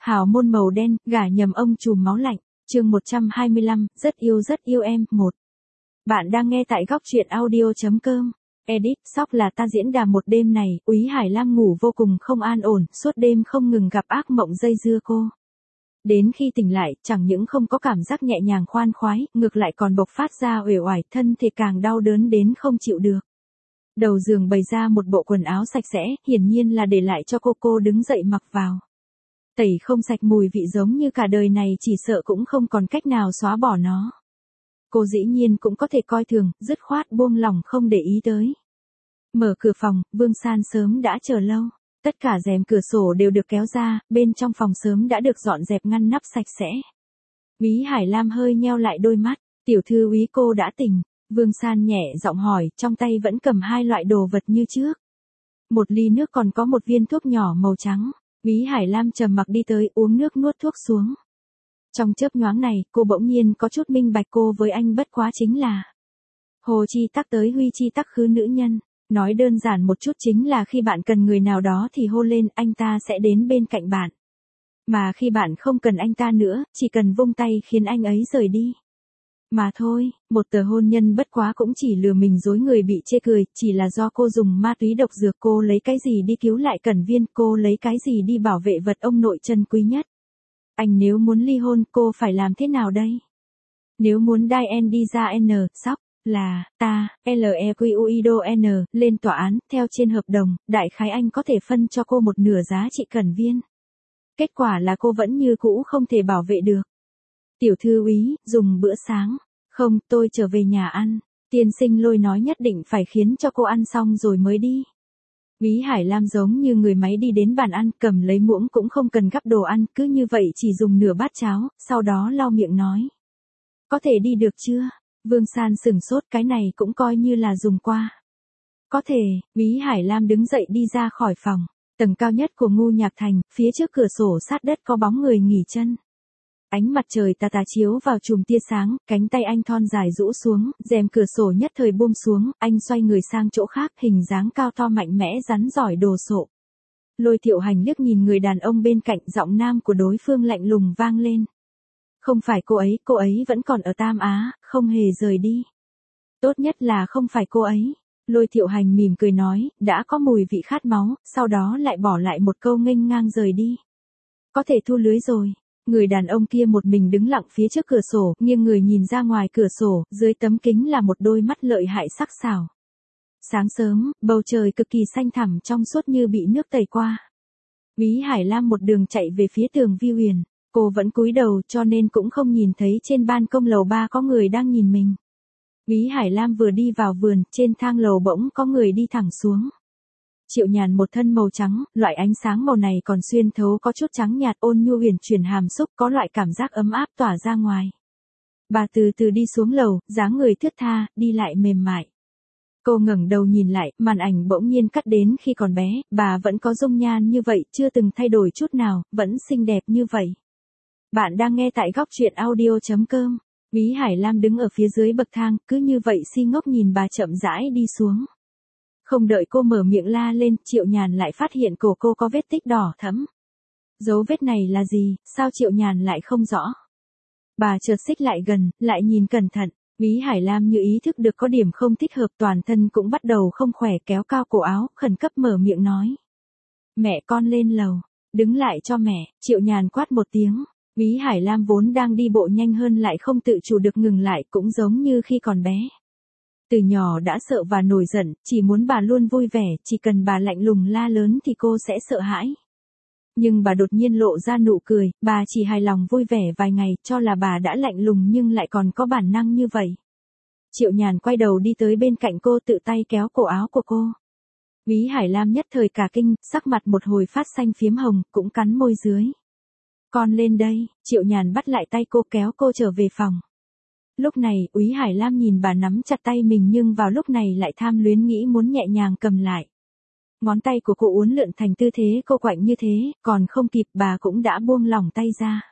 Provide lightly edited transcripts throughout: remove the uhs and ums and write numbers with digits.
Hào môn màu đen, gả nhầm ông trùm máu lạnh. Chương 125, rất yêu em. 1. Bạn đang nghe tại góc truyện audio.com. Edit, sóc là ta diễn đà một đêm này, Úy Hải Lam ngủ vô cùng không an ổn, suốt đêm không ngừng gặp ác mộng dây dưa cô. Đến khi tỉnh lại, chẳng những không có cảm giác nhẹ nhàng khoan khoái, ngược lại còn bộc phát ra uể oải, thân thể càng đau đớn đến không chịu được. Đầu giường bày ra một bộ quần áo sạch sẽ, hiển nhiên là để lại cho cô đứng dậy mặc vào. Tẩy không sạch mùi vị giống như cả đời này chỉ sợ cũng không còn cách nào xóa bỏ nó. Cô dĩ nhiên cũng có thể coi thường, dứt khoát buông lỏng không để ý tới. Mở cửa phòng, Vương San sớm đã chờ lâu. Tất cả rèm cửa sổ đều được kéo ra, bên trong phòng sớm đã được dọn dẹp ngăn nắp sạch sẽ. Úy Hải Lam hơi nheo lại đôi mắt, tiểu thư úy cô đã tỉnh. Vương San nhẹ giọng hỏi, trong tay vẫn cầm hai loại đồ vật như trước. Một ly nước còn có một viên thuốc nhỏ màu trắng. Úy Hải Lam trầm mặc đi tới uống nước nuốt thuốc xuống. Trong chớp nhoáng này, cô bỗng nhiên có chút minh bạch cô với anh bất quá chính là Hồ chi tắc tới huy chi tắc khứ nữ nhân. Nói đơn giản một chút chính là khi bạn cần người nào đó thì hô lên anh ta sẽ đến bên cạnh bạn. Mà khi bạn không cần anh ta nữa, chỉ cần vung tay khiến anh ấy rời đi. Mà thôi, một tờ hôn nhân bất quá cũng chỉ lừa mình dối người bị chê cười, chỉ là do cô dùng ma túy độc dược, cô lấy cái gì đi cứu lại Cẩn Viên, cô lấy cái gì đi bảo vệ vật ông nội chân quý nhất. Anh nếu muốn ly hôn, cô phải làm thế nào đây? Nếu muốn die N đi ra N, sóc, là, ta, LEQUIDO N, lên tòa án, theo trên hợp đồng, đại khái anh có thể phân cho cô một nửa giá trị Cẩn Viên. Kết quả là cô vẫn như cũ không thể bảo vệ được. Tiểu thư úy, dùng bữa sáng. Không, tôi trở về nhà ăn. Tiên sinh Lôi nói nhất định phải khiến cho cô ăn xong rồi mới đi. Úy Hải Lam giống như người máy đi đến bàn ăn, cầm lấy muỗng cũng không cần gắp đồ ăn, cứ như vậy chỉ dùng nửa bát cháo, sau đó lau miệng nói. Có thể đi được chưa? Vương San sửng sốt, cái này cũng coi như là dùng qua. Có thể, Úy Hải Lam đứng dậy đi ra khỏi phòng. Tầng cao nhất của Ngu Nhạc Thành, phía trước cửa sổ sát đất có bóng người nghỉ chân. Ánh mặt trời tà chiếu vào chùm tia sáng, cánh tay anh thon dài rũ xuống, rèm cửa sổ nhất thời buông xuống, anh xoay người sang chỗ khác, hình dáng cao to mạnh mẽ rắn giỏi đồ sộ. Lôi Thiệu Hành liếc nhìn người đàn ông bên cạnh, giọng nam của đối phương lạnh lùng vang lên. Không phải cô ấy vẫn còn ở Tam Á, không hề rời đi. Tốt nhất là không phải cô ấy. Lôi Thiệu Hành mỉm cười nói, đã có mùi vị khát máu, sau đó lại bỏ lại một câu nghênh ngang rời đi. Có thể thu lưới rồi. Người đàn ông kia một mình đứng lặng phía trước cửa sổ, nghiêng người nhìn ra ngoài cửa sổ, dưới tấm kính là một đôi mắt lợi hại sắc sảo. Sáng sớm, bầu trời cực kỳ xanh thẳm trong suốt như bị nước tẩy qua. Úy Hải Lam một đường chạy về phía Tường Vi Huyền, cô vẫn cúi đầu cho nên cũng không nhìn thấy trên ban công lầu 3 có người đang nhìn mình. Úy Hải Lam vừa đi vào vườn, trên thang lầu bỗng có người đi thẳng xuống. Triệu Nhàn một thân màu trắng, loại ánh sáng màu này còn xuyên thấu có chút trắng nhạt ôn nhu huyền chuyển hàm xúc, có loại cảm giác ấm áp tỏa ra ngoài. Bà từ từ đi xuống lầu, dáng người thướt tha, đi lại mềm mại. Cô ngẩng đầu nhìn lại, màn ảnh bỗng nhiên cắt đến khi còn bé, bà vẫn có dung nhan như vậy, chưa từng thay đổi chút nào, vẫn xinh đẹp như vậy. Bạn đang nghe tại góc truyện audio.com. Úy Hải Lam đứng ở phía dưới bậc thang, cứ như vậy si ngốc nhìn bà chậm rãi đi xuống. Không đợi cô mở miệng la lên, Triệu Nhàn lại phát hiện cổ cô có vết tích đỏ thẫm. Dấu vết này là gì, sao Triệu Nhàn lại không rõ? Bà chợt xích lại gần, lại nhìn cẩn thận, Úy Hải Lam như ý thức được có điểm không thích hợp, toàn thân cũng bắt đầu không khỏe, kéo cao cổ áo, khẩn cấp mở miệng nói. Mẹ con lên lầu, đứng lại cho mẹ, Triệu Nhàn quát một tiếng. Úy Hải Lam vốn đang đi bộ nhanh hơn lại không tự chủ được ngừng lại, cũng giống như khi còn bé. Từ nhỏ đã sợ và nổi giận, chỉ muốn bà luôn vui vẻ, chỉ cần bà lạnh lùng la lớn thì cô sẽ sợ hãi. Nhưng bà đột nhiên lộ ra nụ cười, bà chỉ hài lòng vui vẻ vài ngày, cho là bà đã lạnh lùng nhưng lại còn có bản năng như vậy. Triệu Nhàn quay đầu đi tới bên cạnh cô, tự tay kéo cổ áo của cô. Úy Hải Lam nhất thời cả kinh, sắc mặt một hồi phát xanh phiếm hồng, cũng cắn môi dưới. Con lên đây, Triệu Nhàn bắt lại tay cô kéo cô trở về phòng. Lúc này, Úy Hải Lam nhìn bà nắm chặt tay mình nhưng vào lúc này lại tham luyến nghĩ muốn nhẹ nhàng cầm lại. Ngón tay của cô uốn lượn thành tư thế cô quạnh như thế, còn không kịp bà cũng đã buông lỏng tay ra.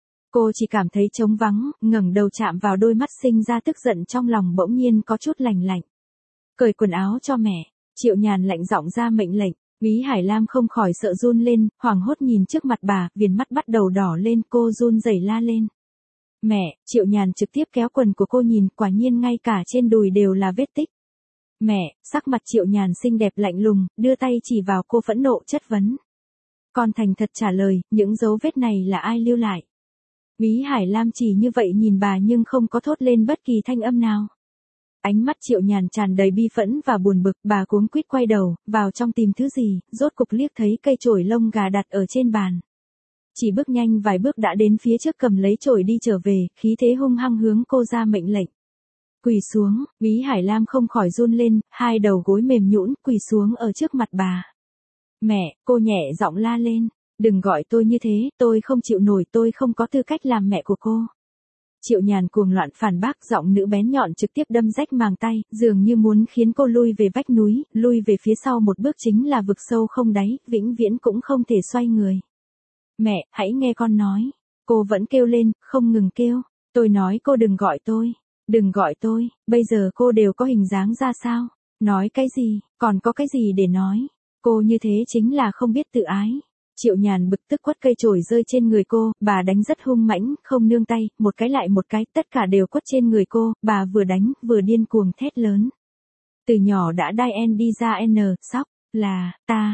Cô chỉ cảm thấy trống vắng, ngẩng đầu chạm vào đôi mắt sinh ra tức giận trong lòng bỗng nhiên có chút lạnh lạnh. Cởi quần áo cho mẹ, Triệu Nhàn lạnh giọng ra mệnh lệnh. Úy Hải Lam không khỏi sợ run lên, hoảng hốt nhìn trước mặt bà, viền mắt bắt đầu đỏ lên, cô run rẩy la lên. Mẹ, Triệu Nhàn trực tiếp kéo quần của cô nhìn, quả nhiên ngay cả trên đùi đều là vết tích. Mẹ, sắc mặt Triệu Nhàn xinh đẹp lạnh lùng, đưa tay chỉ vào cô phẫn nộ chất vấn. Con thành thật trả lời, những dấu vết này là ai lưu lại? Úy Hải Lam chỉ như vậy nhìn bà nhưng không có thốt lên bất kỳ thanh âm nào. Ánh mắt Triệu Nhàn tràn đầy bi phẫn và buồn bực, bà cuống quýt quay đầu, vào trong tìm thứ gì, rốt cục liếc thấy cây chổi lông gà đặt ở trên bàn. Chỉ bước nhanh vài bước đã đến phía trước cầm lấy chổi đi trở về, khí thế hung hăng hướng cô ra mệnh lệnh. Quỳ xuống, Úy Hải Lam không khỏi run lên, hai đầu gối mềm nhũn quỳ xuống ở trước mặt bà. Mẹ, cô nhẹ giọng la lên, đừng gọi tôi như thế, tôi không chịu nổi, tôi không có tư cách làm mẹ của cô. Triệu Nhàn cuồng loạn phản bác, giọng nữ bén nhọn trực tiếp đâm rách màng tay, dường như muốn khiến cô lui về vách núi, lui về phía sau một bước chính là vực sâu không đáy, vĩnh viễn cũng không thể xoay người. Mẹ, hãy nghe con nói. Cô vẫn kêu lên, không ngừng kêu. Tôi nói cô đừng gọi tôi. Đừng gọi tôi, bây giờ cô đều có hình dáng ra sao? Nói cái gì, còn có cái gì để nói? Cô như thế chính là không biết tự ái. Triệu Nhàn bực tức quất cây chổi rơi trên người cô, bà đánh rất hung mãnh, không nương tay, một cái lại một cái, tất cả đều quất trên người cô, bà vừa đánh, vừa điên cuồng thét lớn. Từ nhỏ đã đai N đi ra N, sóc, là, ta,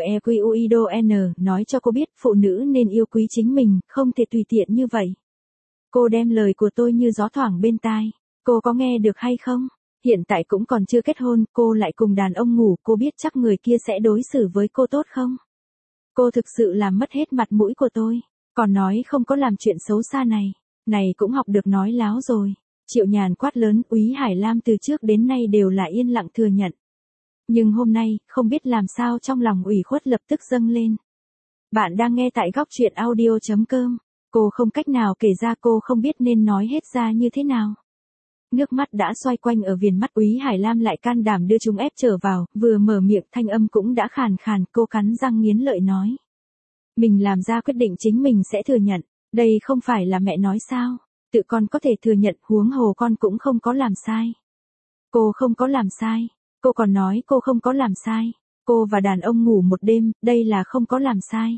LEQUIDO N, nói cho cô biết, phụ nữ nên yêu quý chính mình, không thể tùy tiện như vậy. Cô đem lời của tôi như gió thoảng bên tai, cô có nghe được hay không? Hiện tại cũng còn chưa kết hôn, cô lại cùng đàn ông ngủ, cô biết chắc người kia sẽ đối xử với cô tốt không? Cô thực sự làm mất hết mặt mũi của tôi, còn nói không có làm chuyện xấu xa này cũng học được nói láo rồi. Triệu Nhàn quát lớn, Úy Hải Lam từ trước đến nay đều là yên lặng thừa nhận. Nhưng hôm nay, không biết làm sao trong lòng ủy khuất lập tức dâng lên. Bạn đang nghe tại góc truyện audio.com. Cô không cách nào kể ra, cô không biết nên nói hết ra như thế nào. Nước mắt đã xoay quanh ở viền mắt, Úy Hải Lam lại can đảm đưa chúng ép trở vào, vừa mở miệng thanh âm cũng đã khàn khàn, cô cắn răng nghiến lợi nói. Mình làm ra quyết định chính mình sẽ thừa nhận, đây không phải là mẹ nói sao, tự con có thể thừa nhận, huống hồ con cũng không có làm sai. Cô không có làm sai, cô còn nói cô không có làm sai, cô và đàn ông ngủ một đêm, đây là không có làm sai.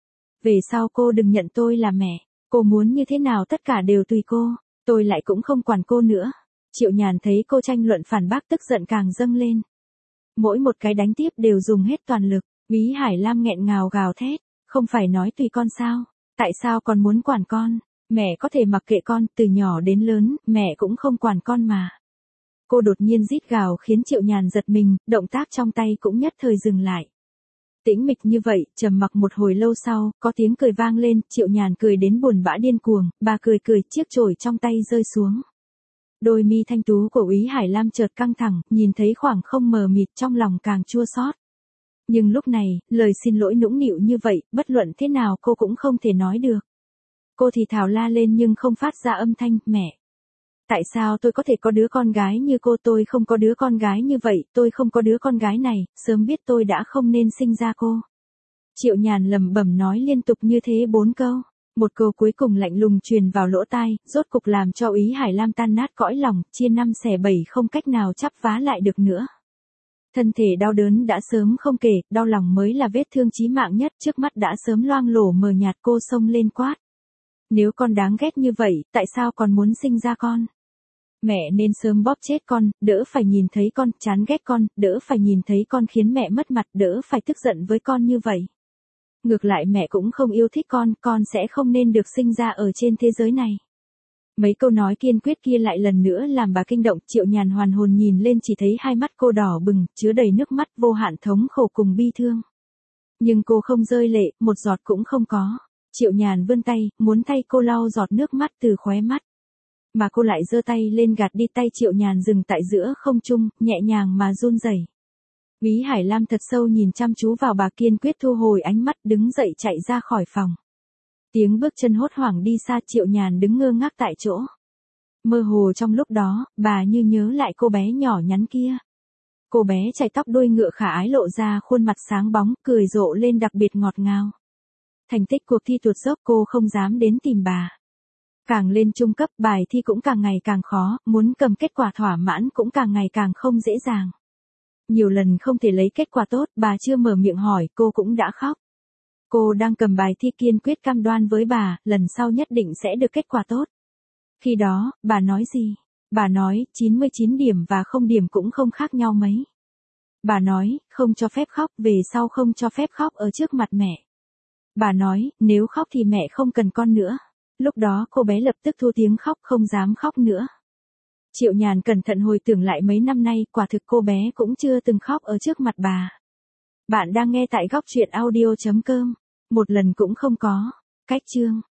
Về sau cô đừng nhận tôi là mẹ, cô muốn như thế nào tất cả đều tùy cô, tôi lại cũng không quản cô nữa. Triệu Nhàn thấy cô tranh luận phản bác tức giận càng dâng lên. Mỗi một cái đánh tiếp đều dùng hết toàn lực, Úy Hải Lam nghẹn ngào gào thét, không phải nói tùy con sao, tại sao con muốn quản con, mẹ có thể mặc kệ con, từ nhỏ đến lớn, mẹ cũng không quản con mà. Cô đột nhiên rít gào khiến Triệu Nhàn giật mình, động tác trong tay cũng nhất thời dừng lại. Tĩnh mịch như vậy, trầm mặc một hồi lâu sau, có tiếng cười vang lên, Triệu Nhàn cười đến buồn bã điên cuồng, bà cười, chiếc chổi trong tay rơi xuống. Đôi mi thanh tú của Úy Hải Lam chợt căng thẳng, nhìn thấy khoảng không mờ mịt trong lòng càng chua xót. Nhưng lúc này, lời xin lỗi nũng nịu như vậy, bất luận thế nào cô cũng không thể nói được. Cô thì thào la lên nhưng không phát ra âm thanh, mẹ. Tại sao tôi có thể có đứa con gái như cô, tôi không có đứa con gái như vậy, tôi không có đứa con gái này, sớm biết tôi đã không nên sinh ra cô. Triệu Nhàn lẩm bẩm nói liên tục như thế 4 câu. Một câu cuối cùng lạnh lùng truyền vào lỗ tai, rốt cục làm cho Úy Hải Lam tan nát cõi lòng, chia năm xẻ bảy không cách nào chắp vá lại được nữa. Thân thể đau đớn đã sớm không kể, đau lòng mới là vết thương chí mạng nhất, trước mắt đã sớm loang lổ mờ nhạt, cô xông lên quát. Nếu con đáng ghét như vậy, tại sao còn muốn sinh ra con? Mẹ nên sớm bóp chết con, đỡ phải nhìn thấy con, chán ghét con, đỡ phải nhìn thấy con khiến mẹ mất mặt, đỡ phải tức giận với con như vậy. Ngược lại mẹ cũng không yêu thích con sẽ không nên được sinh ra ở trên thế giới này. Mấy câu nói kiên quyết kia lại lần nữa làm bà kinh động, Triệu Nhàn hoàn hồn nhìn lên chỉ thấy hai mắt cô đỏ bừng, chứa đầy nước mắt vô hạn thống khổ cùng bi thương. Nhưng cô không rơi lệ, một giọt cũng không có. Triệu Nhàn vươn tay, muốn thay cô lau giọt nước mắt từ khóe mắt. Mà cô lại giơ tay lên gạt đi, tay Triệu Nhàn dừng tại giữa không trung, nhẹ nhàng mà run rẩy. Úy Hải Lam thật sâu nhìn chăm chú vào bà, kiên quyết thu hồi ánh mắt, đứng dậy chạy ra khỏi phòng. Tiếng bước chân hốt hoảng đi xa, Triệu Nhàn đứng ngơ ngác tại chỗ. Mơ hồ trong lúc đó, bà như nhớ lại cô bé nhỏ nhắn kia. Cô bé chải tóc đuôi ngựa khả ái lộ ra khuôn mặt sáng bóng, cười rộ lên đặc biệt ngọt ngào. Thành tích cuộc thi tuột dốc, cô không dám đến tìm bà. Càng lên trung cấp, bài thi cũng càng ngày càng khó, muốn cầm kết quả thỏa mãn cũng càng ngày càng không dễ dàng. Nhiều lần không thể lấy kết quả tốt, bà chưa mở miệng hỏi, cô cũng đã khóc. Cô đang cầm bài thi kiên quyết cam đoan với bà, lần sau nhất định sẽ được kết quả tốt. Khi đó, bà nói gì? Bà nói, 99 điểm và 0 điểm cũng không khác nhau mấy. Bà nói, không cho phép khóc, về sau không cho phép khóc ở trước mặt mẹ. Bà nói, nếu khóc thì mẹ không cần con nữa. Lúc đó cô bé lập tức thu tiếng khóc, không dám khóc nữa. Triệu Nhàn cẩn thận hồi tưởng lại mấy năm nay, quả thực cô bé cũng chưa từng khóc ở trước mặt bà. Bạn đang nghe tại góc truyện audio.com. Một lần cũng không có. Cách chương